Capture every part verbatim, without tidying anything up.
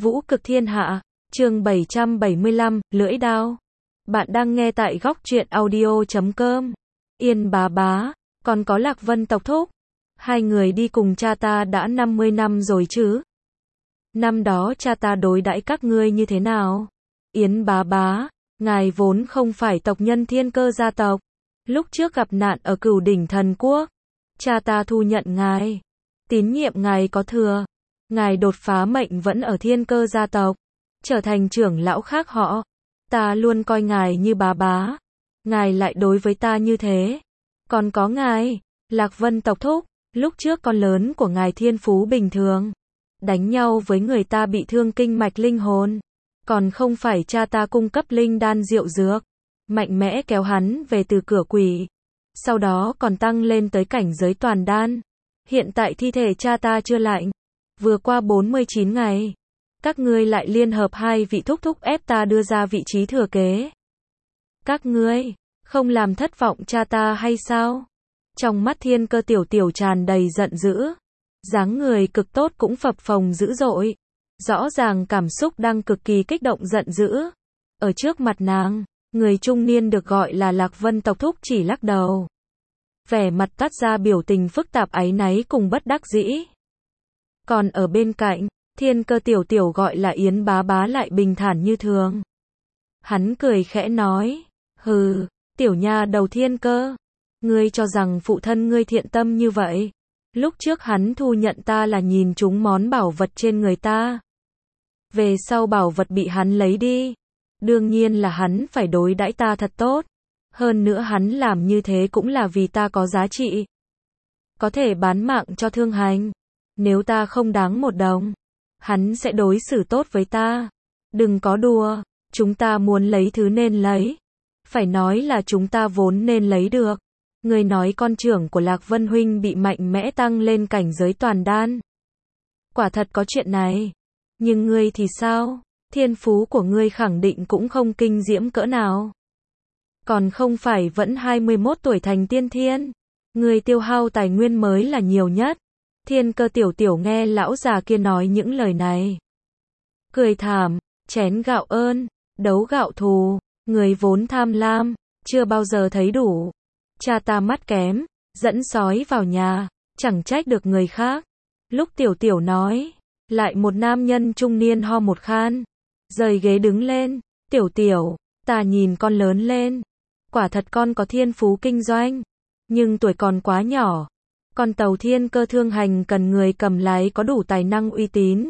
Vũ cực thiên hạ, chương bảy trăm bảy mươi lăm, lưỡi đao. Bạn đang nghe tại góc truyện audio chấm com. Yên bá bá, còn có Lạc Vân tộc thúc. Hai người đi cùng cha ta đã năm mươi năm rồi chứ. Năm đó cha ta đối đãi các ngươi như thế nào? Yến bá bá, ngài vốn không phải tộc nhân Thiên Cơ gia tộc. Lúc trước gặp nạn ở Cửu Đỉnh Thần Quốc, cha ta thu nhận ngài. Tín nhiệm ngài có thừa. Ngài đột phá mệnh vẫn ở Thiên Cơ gia tộc, trở thành trưởng lão khác họ. Ta luôn coi ngài như bá bá. Ngài lại đối với ta như thế. Còn có ngài, Lạc Vân tộc thúc, lúc trước con lớn của ngài thiên phú bình thường. Đánh nhau với người ta bị thương kinh mạch linh hồn. Còn không phải cha ta cung cấp linh đan rượu dược. Mạnh mẽ kéo hắn về từ cửa quỷ. Sau đó còn tăng lên tới cảnh giới toàn đan. Hiện tại thi thể cha ta chưa lạnh. Vừa qua bốn mươi chín ngày, các ngươi lại liên hợp hai vị thúc thúc ép ta đưa ra vị trí thừa kế. Các ngươi, không làm thất vọng cha ta hay sao? Trong mắt Thiên Cơ tiểu tiểu tràn đầy giận dữ. Dáng người cực tốt cũng phập phồng dữ dội. Rõ ràng cảm xúc đang cực kỳ kích động giận dữ. Ở trước mặt nàng, người trung niên được gọi là Lạc Vân tộc thúc chỉ lắc đầu. Vẻ mặt toát ra biểu tình phức tạp áy náy cùng bất đắc dĩ. Còn ở bên cạnh, Thiên Cơ tiểu tiểu gọi là Yến bá bá lại bình thản như thường. Hắn cười khẽ nói, hừ, tiểu nha đầu Thiên Cơ, ngươi cho rằng phụ thân ngươi thiện tâm như vậy? Lúc trước hắn thu nhận ta là nhìn chúng món bảo vật trên người ta. Về sau bảo vật bị hắn lấy đi. Đương nhiên là hắn phải đối đãi ta thật tốt. Hơn nữa hắn làm như thế cũng là vì ta có giá trị. Có thể bán mạng cho thương hành. Nếu ta không đáng một đồng, hắn sẽ đối xử tốt với ta. Đừng có đùa, chúng ta muốn lấy thứ nên lấy. Phải nói là chúng ta vốn nên lấy được. Ngươi nói con trưởng của Lạc Vân huynh bị mạnh mẽ tăng lên cảnh giới toàn đan. Quả thật có chuyện này. Nhưng ngươi thì sao? Thiên phú của ngươi khẳng định cũng không kinh diễm cỡ nào. Còn không phải vẫn hai mươi mốt tuổi thành tiên thiên. Ngươi tiêu hao tài nguyên mới là nhiều nhất. Thiên Cơ tiểu tiểu nghe lão già kia nói những lời này. Cười thảm, chén gạo ơn, đấu gạo thù, người vốn tham lam, chưa bao giờ thấy đủ. Cha ta mắt kém, dẫn sói vào nhà, chẳng trách được người khác. Lúc tiểu tiểu nói, lại một nam nhân trung niên ho một khan, rời ghế đứng lên, tiểu tiểu, ta nhìn con lớn lên. Quả thật con có thiên phú kinh doanh, nhưng tuổi còn quá nhỏ. Con tàu Thiên Cơ thương hành cần người cầm lái có đủ tài năng uy tín.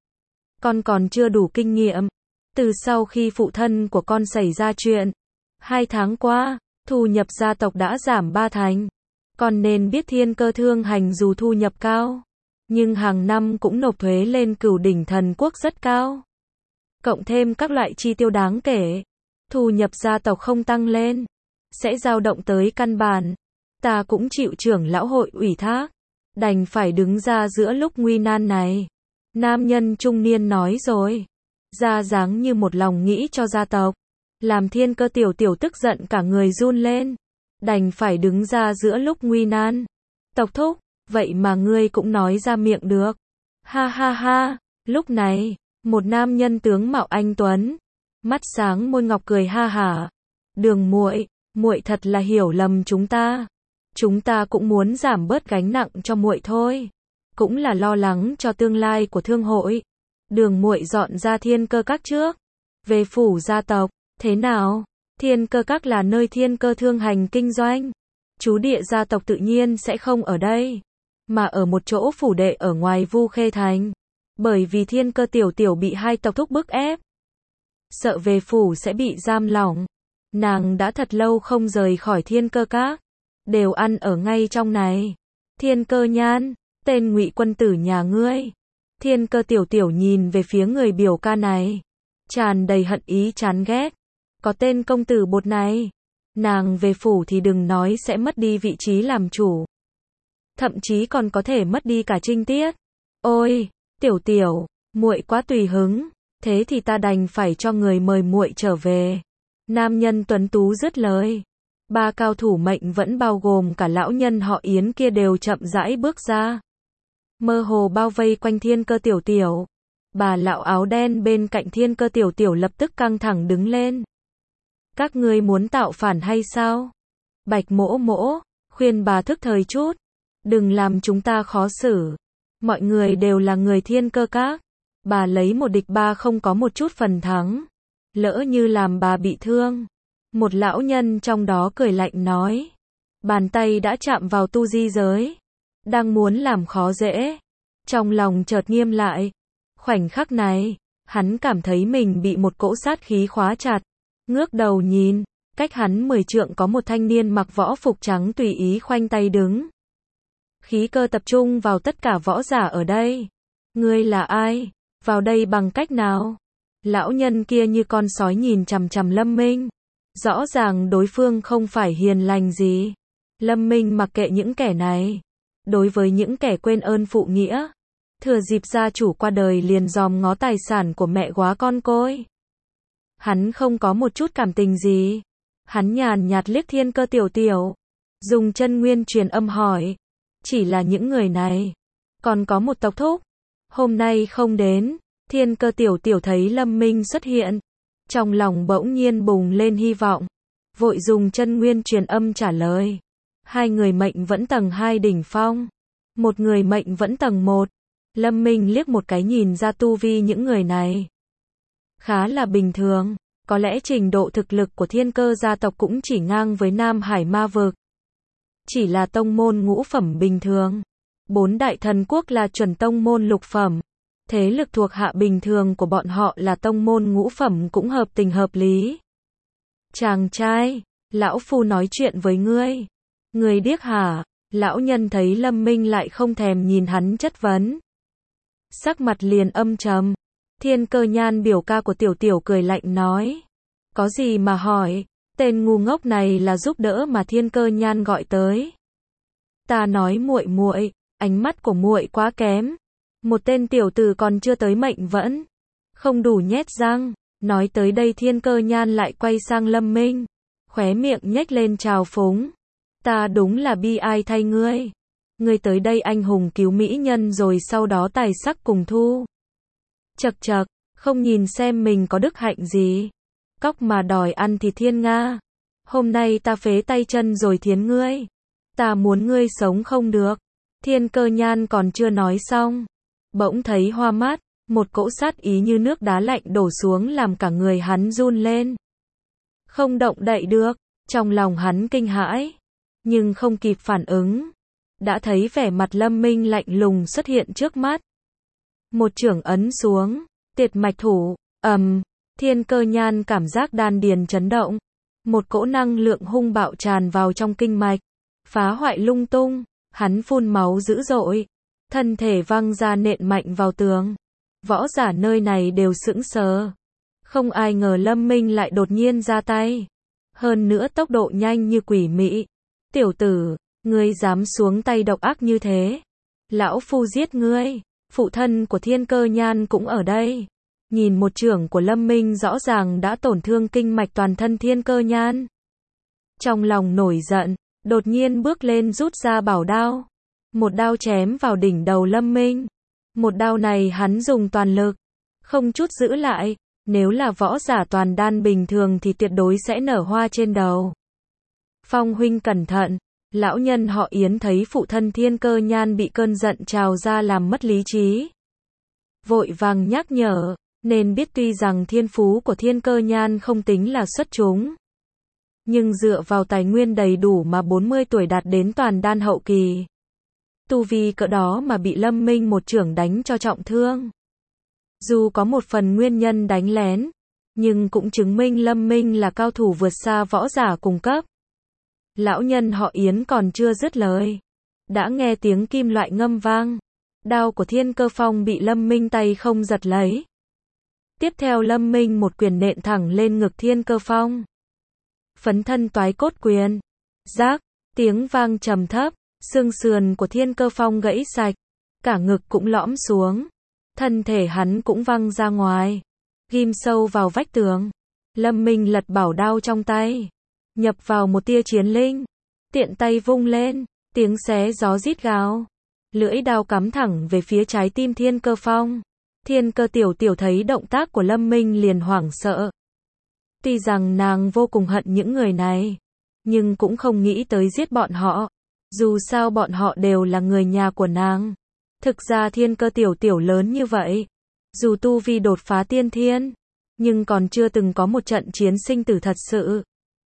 Con còn chưa đủ kinh nghiệm. Từ sau khi phụ thân của con xảy ra chuyện, hai tháng qua, thu nhập gia tộc đã giảm ba thành. Con nên biết Thiên Cơ thương hành dù thu nhập cao, nhưng hàng năm cũng nộp thuế lên Cửu Đỉnh Thần Quốc rất cao. Cộng thêm các loại chi tiêu đáng kể, thu nhập gia tộc không tăng lên, sẽ dao động tới căn bản. Ta cũng chịu trưởng lão hội ủy thác, đành phải đứng ra giữa lúc nguy nan này. Nam nhân trung niên nói rồi, ra dáng như một lòng nghĩ cho gia tộc, làm Thiên Cơ tiểu tiểu tức giận cả người run lên. Đành phải đứng ra giữa lúc nguy nan. Tộc thúc, vậy mà ngươi cũng nói ra miệng được. Ha ha ha, lúc này, một nam nhân tướng mạo anh tuấn, mắt sáng môi ngọc cười ha hả. Đường muội, muội thật là hiểu lầm chúng ta. Chúng ta cũng muốn giảm bớt gánh nặng cho muội thôi, cũng là lo lắng cho tương lai của thương hội. Đường muội dọn ra Thiên Cơ các trước, về phủ gia tộc, thế nào? Thiên Cơ các là nơi Thiên Cơ thương hành kinh doanh. Chú địa gia tộc tự nhiên sẽ không ở đây, mà ở một chỗ phủ đệ ở ngoài Vu Khê thành. Bởi vì Thiên Cơ tiểu tiểu bị hai tộc thúc bức ép, sợ về phủ sẽ bị giam lỏng. Nàng đã thật lâu không rời khỏi Thiên Cơ các, đều ăn ở ngay trong này. Thiên Cơ nhan, tên ngụy quân tử nhà ngươi. Thiên Cơ tiểu tiểu nhìn về phía người biểu ca này, tràn đầy hận ý chán ghét. Có tên công tử bột này, nàng về phủ thì đừng nói sẽ mất đi vị trí làm chủ, thậm chí còn có thể mất đi cả trinh tiết. Ôi, tiểu tiểu, muội quá tùy hứng, thế thì ta đành phải cho người mời muội trở về. Nam nhân tuấn tú dứt lời, ba cao thủ mệnh vẫn bao gồm cả lão nhân họ Yến kia đều chậm rãi bước ra, mơ hồ bao vây quanh Thiên Cơ tiểu tiểu. Bà lão áo đen bên cạnh Thiên Cơ Tiểu Tiểu lập tức căng thẳng đứng lên. Các ngươi muốn tạo phản hay sao? Bạch Mỗ Mỗ, khuyên bà thức thời chút. Đừng làm chúng ta khó xử. Mọi người đều là người Thiên Cơ Các. Bà lấy một địch ba không có một chút phần thắng. Lỡ như làm bà bị thương. Một lão nhân trong đó cười lạnh nói. Bàn tay đã chạm vào tu di giới. Đang muốn làm khó dễ. Trong lòng chợt nghiêm lại. Khoảnh khắc này, hắn cảm thấy mình bị một cỗ sát khí khóa chặt. Ngước đầu nhìn, cách hắn mười trượng có một thanh niên mặc võ phục trắng tùy ý khoanh tay đứng. Khí cơ tập trung vào tất cả võ giả ở đây. Ngươi là ai? Vào đây bằng cách nào? Lão nhân kia như con sói nhìn chằm chằm Lâm Minh. Rõ ràng đối phương không phải hiền lành gì. Lâm Minh mặc kệ những kẻ này. Đối với những kẻ quên ơn phụ nghĩa. Thừa dịp gia chủ qua đời liền dòm ngó tài sản của mẹ góa con côi. Hắn không có một chút cảm tình gì. Hắn nhàn nhạt liếc Thiên Cơ Tiểu Tiểu. Dùng chân nguyên truyền âm hỏi. Chỉ là những người này. Còn có một tộc thúc. Hôm nay không đến. Thiên Cơ Tiểu Tiểu thấy Lâm Minh xuất hiện. Trong lòng bỗng nhiên bùng lên hy vọng. Vội dùng chân nguyên truyền âm trả lời. Hai người mệnh vẫn tầng hai đỉnh phong. Một người mệnh vẫn tầng một. Lâm Minh liếc một cái nhìn ra tu vi những người này. Khá là bình thường. Có lẽ trình độ thực lực của Thiên Cơ gia tộc cũng chỉ ngang với Nam Hải Ma Vực. Chỉ là tông môn ngũ phẩm bình thường. Bốn đại thần quốc là chuẩn tông môn lục phẩm. Thế lực thuộc hạ bình thường của bọn họ là tông môn ngũ phẩm cũng hợp tình hợp lý. Chàng trai, lão phu nói chuyện với ngươi. Ngươi điếc hả? Lão nhân thấy Lâm Minh lại không thèm nhìn hắn chất vấn. Sắc mặt liền âm trầm. Thiên Cơ Nhan biểu ca của Tiểu Tiểu cười lạnh nói. Có gì mà hỏi, tên ngu ngốc này là giúp đỡ mà Thiên Cơ Nhan gọi tới. Ta nói muội muội, ánh mắt của muội quá kém. Một tên tiểu tử còn chưa tới mệnh vẫn. Không đủ nhét răng. Nói tới đây Thiên Cơ Nhan lại quay sang Lâm Minh. Khóe miệng nhếch lên trào phúng. Ta đúng là bi ai thay ngươi. Ngươi tới đây anh hùng cứu mỹ nhân rồi sau đó tài sắc cùng thu. Chậc chậc, không nhìn xem mình có đức hạnh gì. Cóc mà đòi ăn thì thiên nga. Hôm nay ta phế tay chân rồi thiến ngươi. Ta muốn ngươi sống không được. Thiên Cơ Nhan còn chưa nói xong. Bỗng thấy hoa mắt, một cỗ sát ý như nước đá lạnh đổ xuống làm cả người hắn run lên. Không động đậy được, trong lòng hắn kinh hãi. Nhưng không kịp phản ứng. Đã thấy vẻ mặt Lâm Minh lạnh lùng xuất hiện trước mắt. Một chưởng ấn xuống, tiệt mạch thủ, ầm, Thiên Cơ Nhan cảm giác đan điền chấn động. Một cỗ năng lượng hung bạo tràn vào trong kinh mạch, phá hoại lung tung, hắn phun máu dữ dội, thân thể văng ra nện mạnh vào tường. Võ giả nơi này đều sững sờ. Không ai ngờ Lâm Minh lại đột nhiên ra tay. Hơn nữa tốc độ nhanh như quỷ mị. Tiểu tử, ngươi dám xuống tay độc ác như thế. Lão phu giết ngươi. Phụ thân của Thiên Cơ Nhan cũng ở đây. Nhìn một chưởng của Lâm Minh rõ ràng đã tổn thương kinh mạch toàn thân Thiên Cơ Nhan. Trong lòng nổi giận, đột nhiên bước lên rút ra bảo đao. Một đao chém vào đỉnh đầu Lâm Minh. Một đao này hắn dùng toàn lực, không chút giữ lại. Nếu là võ giả toàn đan bình thường thì tuyệt đối sẽ nở hoa trên đầu. Phong huynh cẩn thận. Lão nhân họ Yến thấy phụ thân Thiên Cơ Nhan bị cơn giận trào ra làm mất lý trí. Vội vàng nhắc nhở, nên biết tuy rằng thiên phú của Thiên Cơ Nhan không tính là xuất chúng. Nhưng dựa vào tài nguyên đầy đủ mà bốn mươi tuổi đạt đến toàn đan hậu kỳ. Tu vi cỡ đó mà bị Lâm Minh một chưởng đánh cho trọng thương. Dù có một phần nguyên nhân đánh lén, nhưng cũng chứng minh Lâm Minh là cao thủ vượt xa võ giả cùng cấp. Lão nhân họ Yến còn chưa dứt lời. Đã nghe tiếng kim loại ngâm vang. Đao của Thiên Cơ Phong bị Lâm Minh tay không giật lấy. Tiếp theo Lâm Minh một quyền nện thẳng lên ngực Thiên Cơ Phong. Phấn thân toái cốt quyền. Rác, tiếng vang trầm thấp, xương sườn của Thiên Cơ Phong gãy sạch. Cả ngực cũng lõm xuống. Thân thể hắn cũng văng ra ngoài. Ghim sâu vào vách tường. Lâm Minh lật bảo đao trong tay. Nhập vào một tia chiến linh. Tiện tay vung lên. Tiếng xé gió rít gào. Lưỡi đao cắm thẳng về phía trái tim Thiên Cơ Phong. Thiên Cơ Tiểu Tiểu thấy động tác của Lâm Minh liền hoảng sợ. Tuy rằng nàng vô cùng hận những người này, nhưng cũng không nghĩ tới giết bọn họ. Dù sao bọn họ đều là người nhà của nàng. Thực ra Thiên Cơ Tiểu Tiểu lớn như vậy, dù tu vi đột phá tiên thiên, nhưng còn chưa từng có một trận chiến sinh tử thật sự.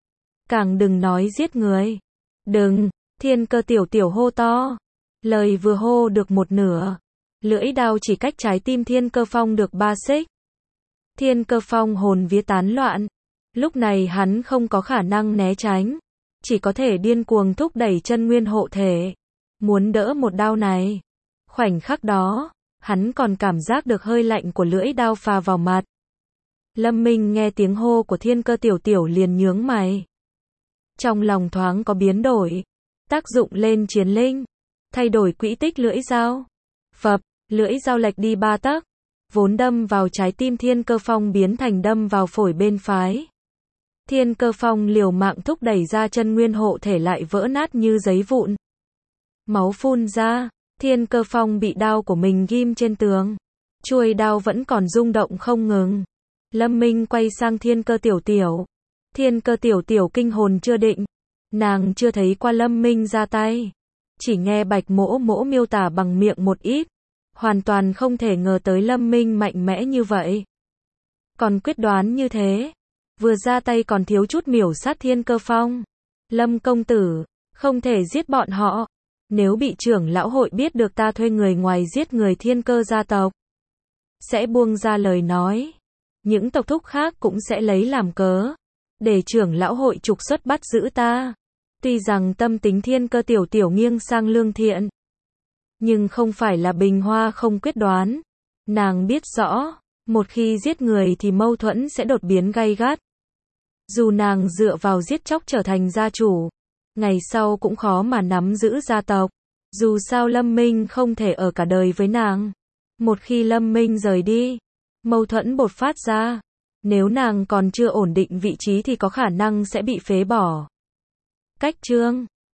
Càng đừng nói giết người. Đừng, Thiên Cơ Tiểu Tiểu hô to. Lời vừa hô được một nửa, lưỡi đao chỉ cách trái tim Thiên Cơ Phong được ba xích. Thiên Cơ Phong hồn vía tán loạn. Lúc này hắn không có khả năng né tránh, chỉ có thể điên cuồng thúc đẩy chân nguyên hộ thể, muốn đỡ một đao này. Khoảnh khắc đó, hắn còn cảm giác được hơi lạnh của lưỡi đao phà vào mặt. Lâm Minh nghe tiếng hô của Thiên Cơ Tiểu Tiểu liền nhướng mày. Trong lòng thoáng có biến đổi, tác dụng lên chiến linh, thay đổi quỹ tích lưỡi dao. Phập, lưỡi dao lệch đi ba tấc, vốn đâm vào trái tim Thiên Cơ Phong biến thành đâm vào phổi bên phái. Thiên Cơ Phong liều mạng thúc đẩy ra chân nguyên hộ thể lại vỡ nát như giấy vụn. Máu phun ra, Thiên Cơ Phong bị đao của mình ghim trên tường. Chuôi đao vẫn còn rung động không ngừng. Lâm Minh quay sang Thiên Cơ Tiểu Tiểu. Thiên Cơ Tiểu Tiểu kinh hồn chưa định. Nàng chưa thấy qua Lâm Minh ra tay. Chỉ nghe Bạch Mỗ Mỗ miêu tả bằng miệng một ít. Hoàn toàn không thể ngờ tới Lâm Minh mạnh mẽ như vậy. Còn quyết đoán như thế. Vừa ra tay còn thiếu chút miểu sát Thiên Cơ Phong. Lâm công tử, không thể giết bọn họ. Nếu bị trưởng lão hội biết được ta thuê người ngoài giết người Thiên Cơ gia tộc, sẽ buông ra lời nói. Những tộc thúc khác cũng sẽ lấy làm cớ, để trưởng lão hội trục xuất bắt giữ ta. Tuy rằng tâm tính Thiên Cơ Tiểu Tiểu nghiêng sang lương thiện, nhưng không phải là bình hoa không quyết đoán. Nàng biết rõ, một khi giết người thì mâu thuẫn sẽ đột biến gay gắt. Dù nàng dựa vào giết chóc trở thành gia chủ, ngày sau cũng khó mà nắm giữ gia tộc. Dù sao Lâm Minh không thể ở cả đời với nàng. Một khi Lâm Minh rời đi, mâu thuẫn bột phát ra. Nếu nàng còn chưa ổn định vị trí thì có khả năng sẽ bị phế bỏ. Cách chương